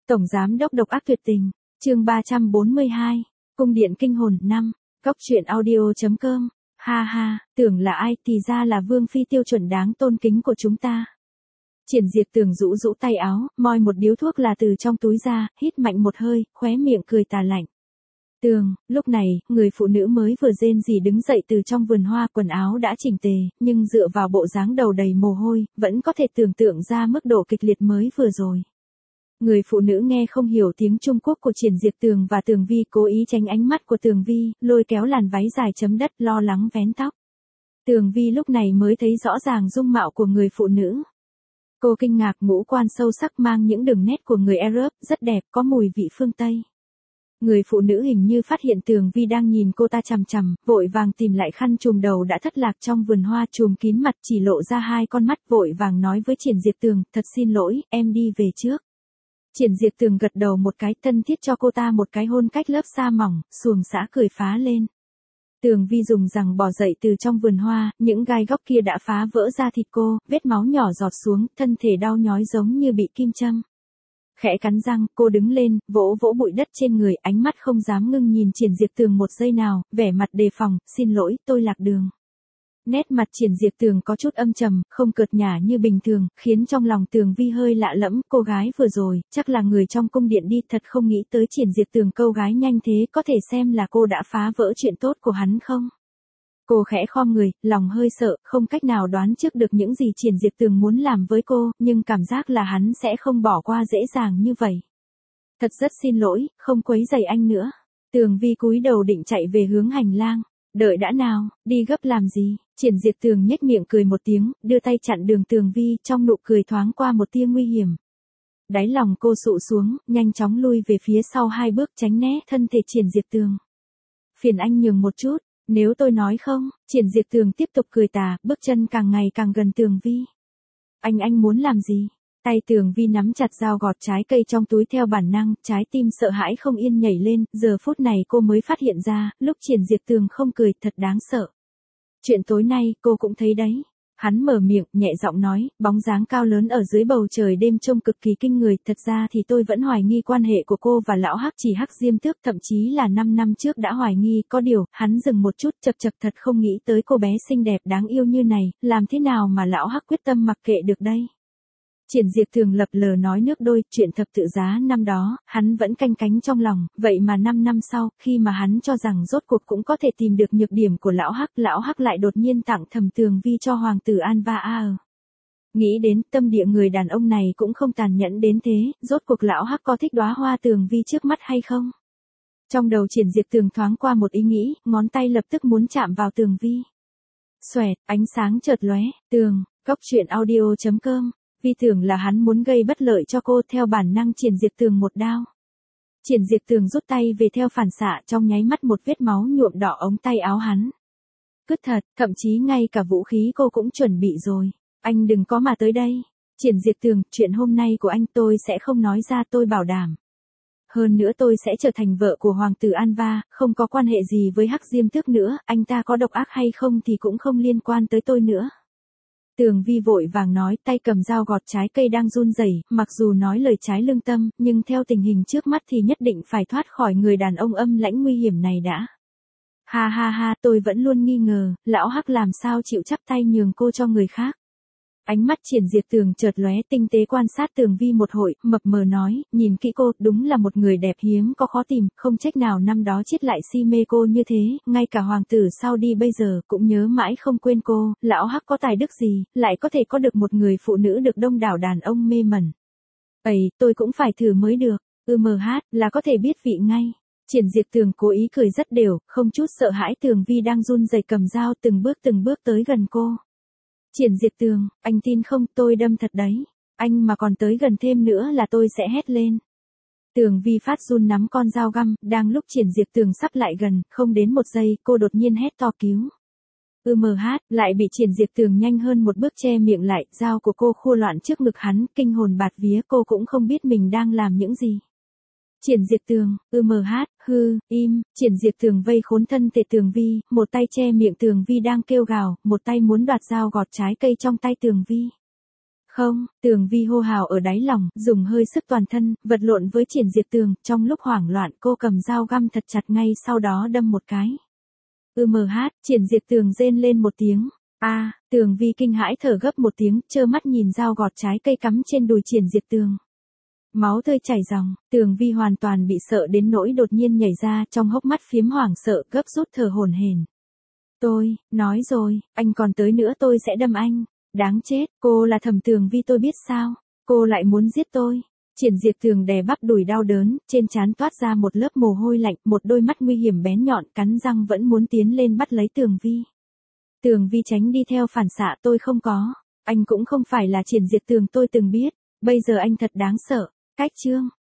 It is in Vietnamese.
Tổng giám đốc độc ác tuyệt tình, chương 342, cung điện kinh hồn 5, góc truyện audio.com, ha ha, tưởng là ai thì ra là Vương Phi tiêu chuẩn đáng tôn kính của chúng ta. Triển Diệp Tường rũ rũ tay áo, moi một điếu thuốc là từ trong túi ra, hít mạnh một hơi, khóe miệng cười tà lạnh. Tường, lúc này, người phụ nữ mới vừa rên rỉ đứng dậy từ trong vườn hoa, quần áo đã chỉnh tề, nhưng dựa vào bộ dáng đầu đầy mồ hôi, vẫn có thể tưởng tượng ra mức độ kịch liệt mới vừa rồi. Người phụ nữ nghe không hiểu tiếng Trung Quốc của Triển Diệp Tường và Tường Vi cố ý tránh ánh mắt của Tường Vi, lôi kéo làn váy dài chấm đất lo lắng vén tóc. Tường Vi lúc này mới thấy rõ ràng dung mạo của người phụ nữ. Cô kinh ngạc, ngũ quan sâu sắc mang những đường nét của người Arab, rất đẹp, có mùi vị phương Tây. Người phụ nữ hình như phát hiện Tường Vi đang nhìn cô ta chằm chằm, vội vàng tìm lại khăn trùm đầu đã thất lạc trong vườn hoa, trùm kín mặt, chỉ lộ ra hai con mắt, vội vàng nói với Triển Diệp Tường, thật xin lỗi, em đi về trước. Triển Diệp Tường gật đầu một cái, thân thiết cho cô ta một cái hôn cách lớp sa mỏng, xuồng xã cười phá lên. Tường Vi dùng rằng bò dậy từ trong vườn hoa, những gai góc kia đã phá vỡ ra thịt cô, vết máu nhỏ giọt xuống, thân thể đau nhói giống như bị kim châm. Khẽ cắn răng, cô đứng lên, vỗ vỗ bụi đất trên người, ánh mắt không dám ngưng nhìn Triển Diệp Tường một giây nào, vẻ mặt đề phòng, xin lỗi, tôi lạc đường. Nét mặt Triển Diệp Tường có chút âm trầm, không cợt nhả như bình thường, khiến trong lòng Tường Vi hơi lạ lẫm, cô gái vừa rồi, chắc là người trong cung điện đi, thật không nghĩ tới Triển Diệp Tường câu gái nhanh thế, có thể xem là cô đã phá vỡ chuyện tốt của hắn không? Cô khẽ khom người, lòng hơi sợ, không cách nào đoán trước được những gì Triển Diệp Tường muốn làm với cô, nhưng cảm giác là hắn sẽ không bỏ qua dễ dàng như vậy. Thật rất xin lỗi, không quấy rầy anh nữa. Tường Vi cúi đầu định chạy về hướng hành lang. Đợi đã nào, đi gấp làm gì? Triển Diệp Tường nhếch miệng cười một tiếng, đưa tay chặn đường Tường Vi, trong nụ cười thoáng qua một tia nguy hiểm. Đáy lòng cô sụ xuống, nhanh chóng lui về phía sau hai bước tránh né thân thể Triển Diệp Tường. Phiền anh nhường một chút, nếu tôi nói không, Triển Diệp Tường tiếp tục cười tà, bước chân càng ngày càng gần Tường Vi. Anh muốn làm gì? Tay Tường Vi nắm chặt dao gọt trái cây trong túi theo bản năng, trái tim sợ hãi không yên nhảy lên, giờ phút này cô mới phát hiện ra, lúc Triển Diệp Tường không cười, thật đáng sợ. Chuyện tối nay, cô cũng thấy đấy. Hắn mở miệng, nhẹ giọng nói, bóng dáng cao lớn ở dưới bầu trời đêm trông cực kỳ kinh người, thật ra thì tôi vẫn hoài nghi quan hệ của cô và lão Hắc Chỉ Hắc Diêm Tước, thậm chí là 5 năm trước đã hoài nghi, có điều, hắn dừng một chút, chậc chậc, thật không nghĩ tới cô bé xinh đẹp đáng yêu như này, làm thế nào mà lão Hắc quyết tâm mặc kệ được đây? Triển Diệp Tường lập lờ nói nước đôi, chuyện thập tự giá năm đó, hắn vẫn canh cánh trong lòng, vậy mà 5 năm sau, khi mà hắn cho rằng rốt cuộc cũng có thể tìm được nhược điểm của lão Hắc lại đột nhiên tặng Thẩm Tường Vi cho hoàng tử Anva A. Nghĩ đến tâm địa người đàn ông này cũng không tàn nhẫn đến thế, rốt cuộc lão Hắc có thích đóa hoa Tường Vi trước mắt hay không? Trong đầu Triển Diệp Tường thoáng qua một ý nghĩ, ngón tay lập tức muốn chạm vào Tường Vi. Xoẹt, ánh sáng chợt lóe, Tường, góc truyện audio.com. Vi tưởng là hắn muốn gây bất lợi cho cô, theo bản năng Triển Diệp Tường một đao. Triển Diệp Tường rút tay về theo phản xạ, trong nháy mắt một vết máu nhuộm đỏ ống tay áo hắn. Cứt thật, thậm chí ngay cả vũ khí cô cũng chuẩn bị rồi. Anh đừng có mà tới đây. Triển Diệp Tường, chuyện hôm nay của anh tôi sẽ không nói ra, tôi bảo đảm. Hơn nữa tôi sẽ trở thành vợ của hoàng tử Anva, không có quan hệ gì với Hắc Diêm Tước nữa, anh ta có độc ác hay không thì cũng không liên quan tới tôi nữa. Tường Vi vội vàng nói, tay cầm dao gọt trái cây đang run rẩy, mặc dù nói lời trái lương tâm, nhưng theo tình hình trước mắt thì nhất định phải thoát khỏi người đàn ông âm lãnh nguy hiểm này đã. Ha ha ha, tôi vẫn luôn nghi ngờ, lão Hắc làm sao chịu chắp tay nhường cô cho người khác. Ánh mắt Triển Diệp Tường chợt lóe, tinh tế quan sát Tường Vi một hồi, mập mờ nói, nhìn kỹ cô, đúng là một người đẹp hiếm có khó tìm, không trách nào năm đó chết lại si mê cô như thế, ngay cả hoàng tử sau đi bây giờ cũng nhớ mãi không quên cô, lão Hắc có tài đức gì, lại có thể có được một người phụ nữ được đông đảo đàn ông mê mẩn. Ây, tôi cũng phải thử mới được, là có thể biết vị ngay. Triển Diệp Tường cố ý cười rất đều, không chút sợ hãi. Tường Vi đang run rẩy cầm dao từng bước tới gần cô. Triển Diệp Tường, anh tin không, tôi đâm thật đấy. Anh mà còn tới gần thêm nữa là tôi sẽ hét lên. Tường Vi phát run nắm con dao găm, đang lúc Triển Diệp Tường sắp lại gần, không đến một giây, cô đột nhiên hét to cứu. Lại bị Triển Diệp Tường nhanh hơn một bước che miệng lại, dao của cô khua loạn trước ngực hắn, kinh hồn bạt vía, cô cũng không biết mình đang làm những gì. Triển Diệp Tường, im, Triển Diệp Tường vây khốn thân thể Tường Vi, một tay che miệng Tường Vi đang kêu gào, một tay muốn đoạt dao gọt trái cây trong tay Tường Vi. Không, Tường Vi hô hào ở đáy lòng, dùng hơi sức toàn thân, vật lộn với Triển Diệp Tường, trong lúc hoảng loạn cô cầm dao găm thật chặt ngay sau đó đâm một cái. Triển Diệp Tường rên lên một tiếng. Tường Vi kinh hãi thở gấp một tiếng, trơ mắt nhìn dao gọt trái cây cắm trên đùi Triển Diệp Tường. Máu tươi chảy ròng, Tường Vi hoàn toàn bị sợ đến nỗi đột nhiên nhảy ra, trong hốc mắt phiếm hoảng sợ, gấp rút thở hổn hển. Tôi, nói rồi, anh còn tới nữa tôi sẽ đâm anh. Đáng chết, cô là Thẩm Tường Vi tôi biết sao, cô lại muốn giết tôi. Triển Diệp Tường đè bắp đùi đau đớn, trên trán toát ra một lớp mồ hôi lạnh, một đôi mắt nguy hiểm bén nhọn cắn răng vẫn muốn tiến lên bắt lấy Tường Vi. Tường Vi tránh đi theo phản xạ, tôi không có, anh cũng không phải là Triển Diệp Tường tôi từng biết, bây giờ anh thật đáng sợ. Cách chương